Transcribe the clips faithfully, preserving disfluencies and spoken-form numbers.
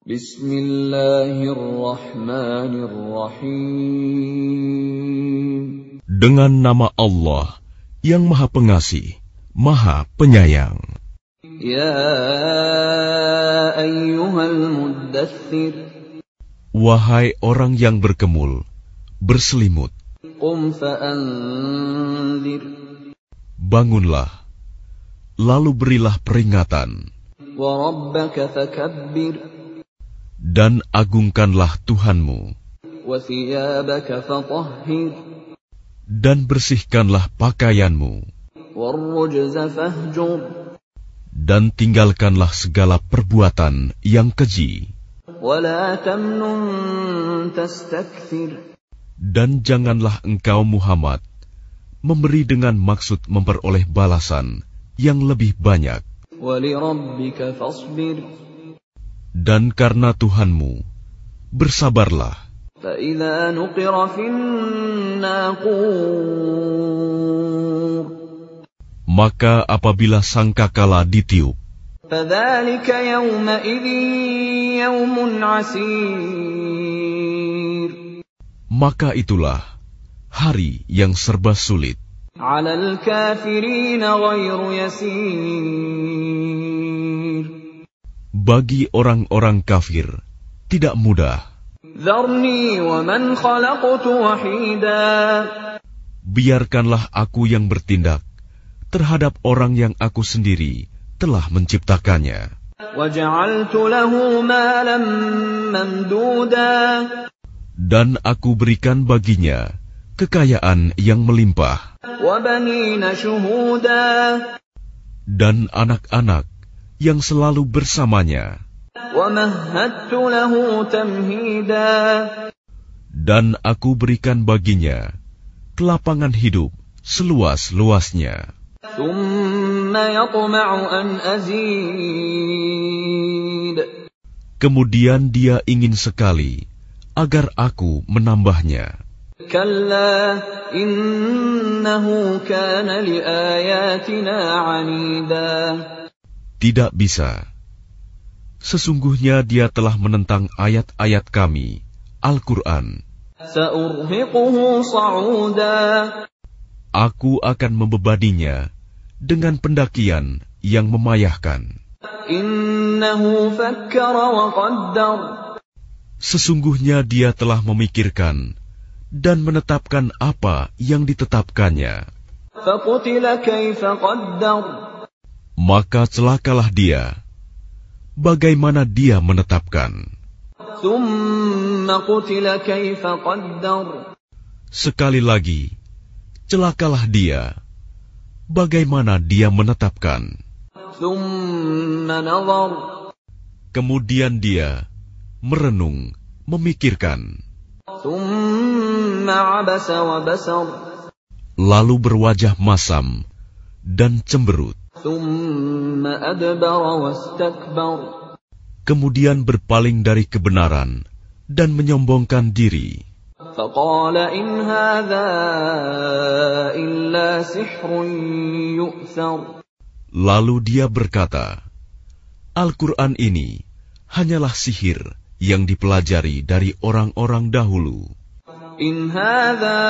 Bismillahirrahmanirrahim. Dengan nama Allah yang Maha Pengasih, Maha Penyayang. Ya ayyuhal muddaththir. Wahai orang yang berkemul, berselimut. Qum fa'anzir. Bangunlah, lalu berilah peringatan. Wa rabbaka fakabbir. Dan agungkanlah Tuhanmu. Wa thiyabaka fatahhir. Dan bersihkanlah pakaianmu. Warrujza fahjur. Dan tinggalkanlah segala perbuatan yang keji. Wala tamnun tastakthir. Dan janganlah engkau Muhammad memberi dengan maksud memperoleh balasan yang lebih banyak. Walirabbika fasbir. Dan karena Tuhanmu, bersabarlah. فَإِذَا نُقِرَ فِي النَّاقُورِ. Maka apabila sangkakala ditiup, فَذَلِكَ يَوْمَئِذٍ يَوْمٌ عَسِيرٌ. maka itulah hari yang serba sulit. عَلَى الْكَافِرِينَ غَيْرُ يَسِيرٍ. Bagi orang-orang kafir, tidak mudah. ذَرْنِي وَمَنْ خَلَقْتُ وَحِيدًا. Biarkanlah aku yang bertindak terhadap orang yang aku sendiri telah menciptakannya. وَجَعَلْتُ لَهُ مَالًا مَمْدُودًا. Dan aku berikan baginya kekayaan yang melimpah. وَبَنِينَ شُهُودًا. Dan anak-anak yang selalu bersamanya. وَمَهَّدتُّ لَهُ تَمْهِيدًا. Dan aku berikan baginya kelapangan hidup seluas-luasnya. ثُمَّ يَطْمَعُ أَنْ أَزِيدَ. Kemudian dia ingin sekali agar aku menambahnya. كَلَّا إِنَّهُ كَانَ لِآيَاتِنَا عَنِيدًا. Tidak bisa. Sesungguhnya dia telah menentang ayat-ayat kami, Al-Quran. سَأُرْهِقُهُ صَعُودًا. Aku akan membebaninya dengan pendakian yang memayahkan. إِنَّهُ فَكَّرَ وَقَدَّرَ. Sesungguhnya dia telah memikirkan dan menetapkan apa yang ditetapkannya. فَقُتِلَ كَيْفَ قَدَّرَ. Maka celakalah dia, bagaimana dia menetapkan. ثُمَّ قُتِلَ كَيْفَ قَدَّرَ. Sekali lagi, celakalah dia, bagaimana dia menetapkan. ثُمَّ نَظَرَ. Kemudian dia merenung, memikirkan. ثُمَّ عَبَسَ وَبَسَرَ. Lalu berwajah masam dan cemberut. ثُمَّ أَدْبَرَ وَاسْتَكْبَرَ. Kemudian berpaling dari kebenaran dan menyombongkan diri. فَقَالَ إِنْ هَذَا إِلَّا سِحْرٌ يُؤْثَرُ. Lalu dia berkata, Al-Quran ini hanyalah sihir yang dipelajari dari orang-orang dahulu. إِنْ هَذَا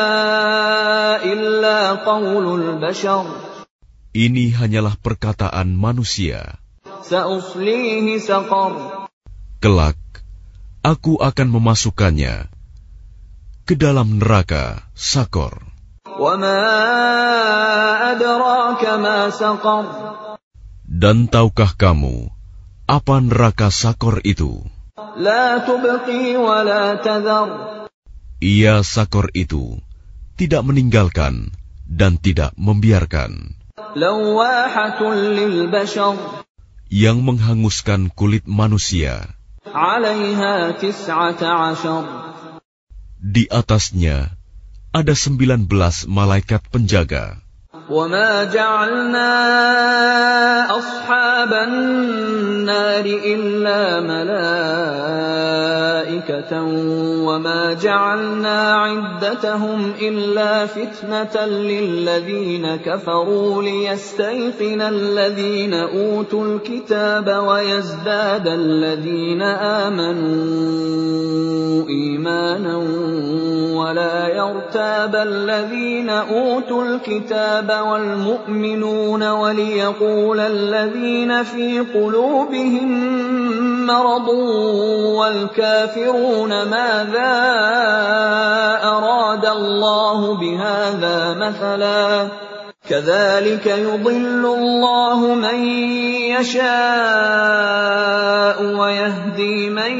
إِلَّا قَوْلُ الْبَشَرِ. Ini hanyalah perkataan manusia. سَأُصْلِيهِ سَقَرَ. Kelak, aku akan memasukkannya ke dalam neraka Sakor. وَمَا أَدْرَاكَ مَا سَقَرُ. Dan tahukah kamu apa neraka Sakor itu? لَا تُبْقِي وَلَا تَذَرُ. Ia Sakor itu tidak meninggalkan dan tidak membiarkan. لَوَّاحَةٌ لِلْبَشَرِ. Yang menghanguskan kulit manusia. عَلَيْهَا تِسْعَةَ عَشَرَ. Di atasnya ada sembilan belas malaikat penjaga. وَمَا جَعَلْنَا أَصْحَابَ النَّارِ إِلَّا مَلَائِكَةً وَمَا جَعَلْنَا عِدَّتَهُمْ إِلَّا فِتْنَةً لِّلَّذِينَ كَفَرُوا لِيَسْتَيْقِنَ الَّذِينَ أُوتُوا الْكِتَابَ وَيَزْدَادَ الَّذِينَ آمَنُوا إِيمَانًا وَلَا يَرْتَابَ الَّذِينَ أُوتُوا الْكِتَابَ وَالْمُؤْمِنُونَ وَلِيَقُولَ الَّذِينَ فِي قُلُوبِهِم مَّرَضٌ وَالْكَافِرُونَ مَاذَا أَرَادَ اللَّهُ بِهَٰذَا مَثَلًا كَذَٰلِكَ يُضِلُّ اللَّهُ مَن يَشَاءُ وَيَهْدِي مَن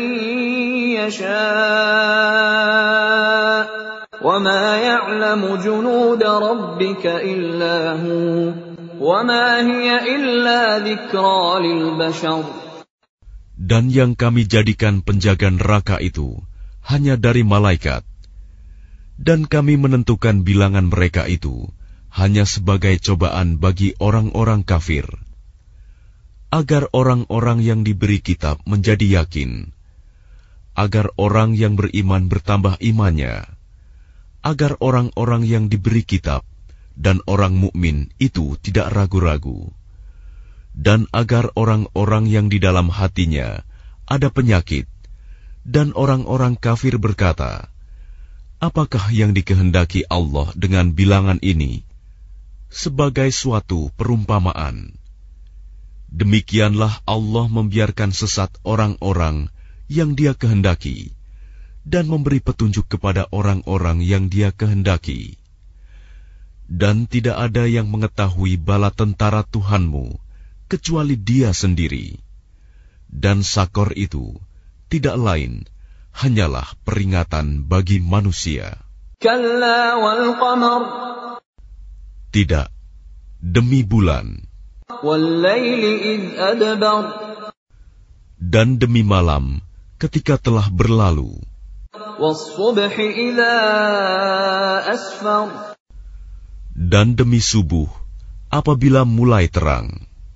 يَشَاءُ وَمَا يَعْلَمُ جُنُودَ رَبِّكَ إِلَّا هُوَ وَمَا هِيَ إِلَّا ذِكْرَىٰ لِلْبَشَرِ. Dan yang kami jadikan penjaga neraka itu hanya dari malaikat, dan kami menentukan bilangan mereka itu hanya sebagai cobaan bagi orang-orang kafir, agar orang-orang yang diberi kitab menjadi yakin, agar orang yang beriman bertambah imannya, agar orang-orang yang diberi kitab dan orang mukmin itu tidak ragu-ragu, dan agar orang-orang yang di dalam hatinya ada penyakit, dan orang-orang kafir berkata, apakah yang dikehendaki Allah dengan bilangan ini? Sebagai suatu perumpamaan. Demikianlah Allah membiarkan sesat orang-orang yang Dia kehendaki, dan memberi petunjuk kepada orang-orang yang Dia kehendaki. Dan tidak ada yang mengetahui bala tentara Tuhanmu kecuali Dia sendiri. Dan Sakor itu tidak lain hanyalah peringatan bagi manusia. Kalla wal qamar. Tidak, demi bulan. Wal laili idh adbar. Dan demi malam ketika telah berlalu. Was subhi idza asfar. Dan demi subuh apabila mulai terang.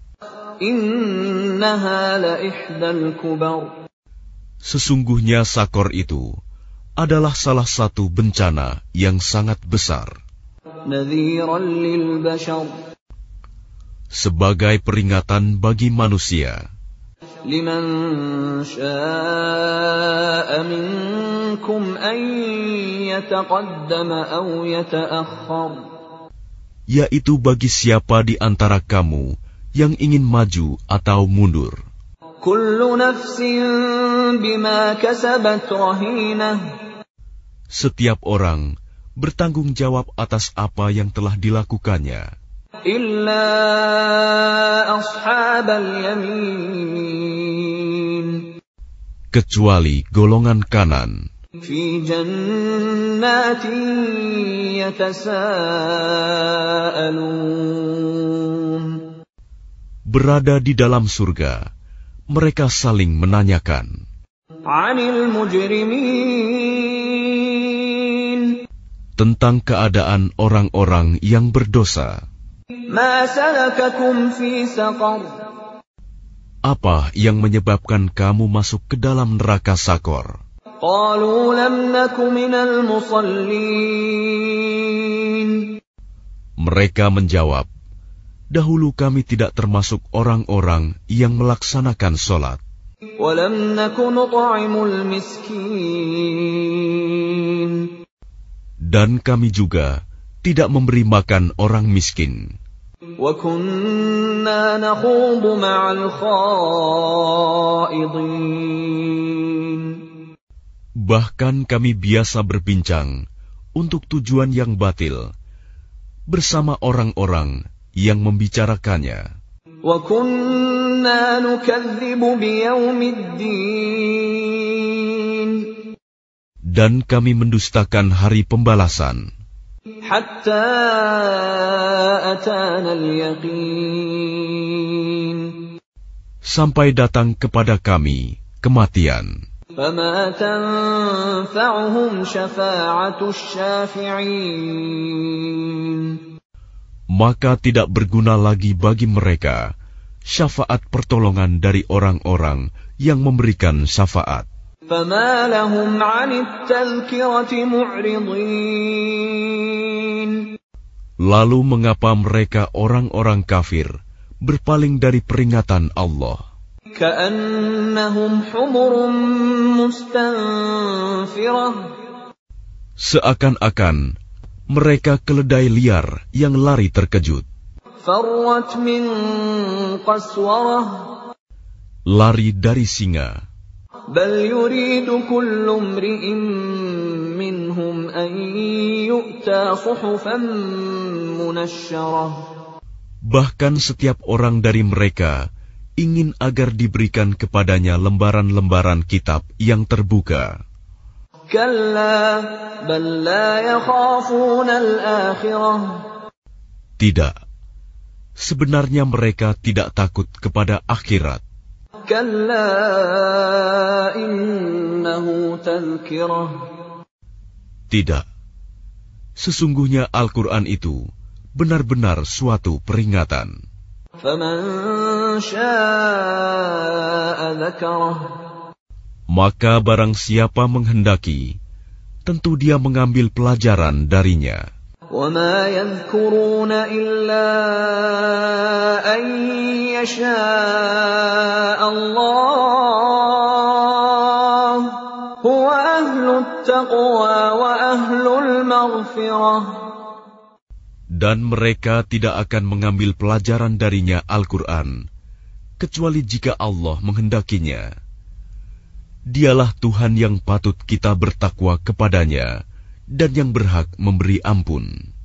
Innaha la ihdal kubar. Sesungguhnya Sakor itu adalah salah satu bencana yang sangat besar. Nadhiran lil bashar. Sebagai peringatan bagi manusia. Liman syaa'a minkum an yataqaddama aw yata'akhkhar. Yaitu bagi siapa di antara kamu yang ingin maju atau mundur. Kullu nafsin bima kasabat rahinah. Setiap orang bertanggung jawab atas apa yang telah dilakukannya. Illa ashabal yamin. Kecuali golongan kanan. Fi jannatin yatasaalun. Berada di dalam surga, mereka saling menanyakan. Anil mujrimin. Tentang keadaan orang-orang yang berdosa. Ma salakakum fi saqar. Apa yang menyebabkan kamu masuk ke dalam neraka Sakor? Qalu lam naku minal musallin. Mereka menjawab, dahulu kami tidak termasuk orang-orang yang melaksanakan sholat. Walam naku nut'imul miskin. Dan kami juga tidak memberi makan orang miskin. Wa kunna nakhudu ma'al khaidin. Bahkan kami biasa berbincang untuk tujuan yang batil bersama orang-orang yang membicarakannya. Wa kunna nukadzibu biyaumiddin. Dan kami mendustakan hari pembalasan. Hatta atana al-yaqin. Sampai datang kepada kami kematian. Fama tanfa'uhum syafa'atus syafi'in. maka tidak berguna lagi bagi mereka syafaat pertolongan dari orang-orang yang memberikan syafaat. فَمَا لَهُمْ عَنِ التَّذْكِرَةِ مُعْرِضِينَ. Lalu mengapa mereka orang-orang kafir berpaling dari peringatan Allah? كَأَنَّهُمْ حُمُرٌ مُسْتَنفِرَةٌ. Seakan-akan mereka keledai liar yang lari terkejut. فَرَّتْ مِنْ قَسْوَرَةٍ. Lari dari singa. بَلْ يُرِيدُ كُلُّ امْرِئٍ مِّنْهُمْ أَنْ يُؤْتَى صُحُفًا مُنَشَّرَةً. Bahkan setiap orang dari mereka ingin agar diberikan kepadanya lembaran-lembaran kitab yang terbuka. كَلَّا بَلْ لَا يَخَافُونَ الْآخِرَةَ. Tidak. Sebenarnya mereka tidak takut kepada akhirat. كَلَّا إِنَّهُ تَذْكِرَةٌ. Tidak. Sesungguhnya Al-Quran itu benar-benar suatu peringatan. فَمَنْ شَاءَ ذَكَرَهُ. Maka barang siapa menghendaki, tentu dia mengambil pelajaran darinya. وَمَا يَذْكُرُونَ إِلَّا أَنْ يَشَاءَ اللَّهُ هُوَ أَهْلُ التَّقْوَى وَأَهْلُ الْمَغْفِرَةِ. Dan mereka tidak akan mengambil pelajaran darinya Al-Quran, kecuali jika Allah menghendakinya. Dialah Tuhan yang patut kita bertakwa kepadanya, dan yang berhak memberi ampun.